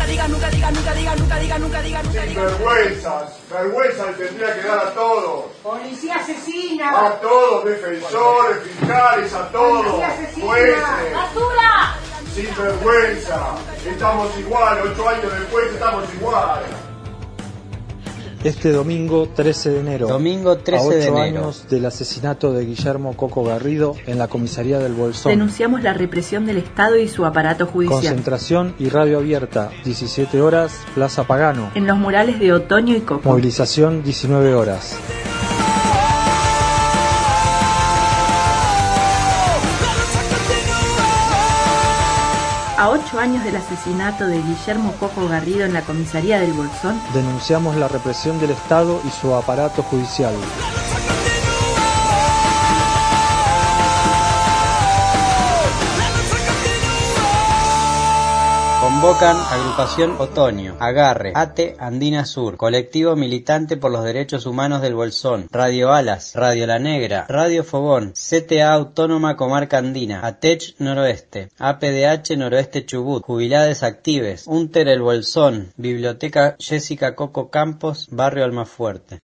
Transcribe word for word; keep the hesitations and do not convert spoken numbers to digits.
digas, nunca digas, nunca digas, nunca digas, nunca digas, nunca digas. Vergüenzas, vergüenza le tendría que dar a todos. ¡Policía asesina! A todos, defensores, fiscales, a todos, jueces. ¡Basura! Sin vergüenza, estamos igual, ocho años después estamos igual. Este domingo trece de enero, domingo trece de enero, a ocho años del asesinato de Guillermo Coco Garrido en la comisaría del Bolsón. Denunciamos la represión del Estado y su aparato judicial. Concentración y radio abierta, diecisiete horas, Plaza Pagano. En los murales de Otoño y Coco. Movilización, diecinueve horas. A ocho años del asesinato de Guillermo Coco Garrido en la comisaría del Bolsón, denunciamos la represión del Estado y su aparato judicial. Convocan Agrupación Otoño, Agarre, ATE Andina Sur, Colectivo Militante por los Derechos Humanos del Bolsón, Radio Alas, Radio La Negra, Radio Fogón, C T A Autónoma Comarca Andina, ATECH Noroeste, A P D H Noroeste Chubut, Jubilades Actives, UNTER El Bolsón, Biblioteca Jessica Coco Campos, Barrio Almafuerte.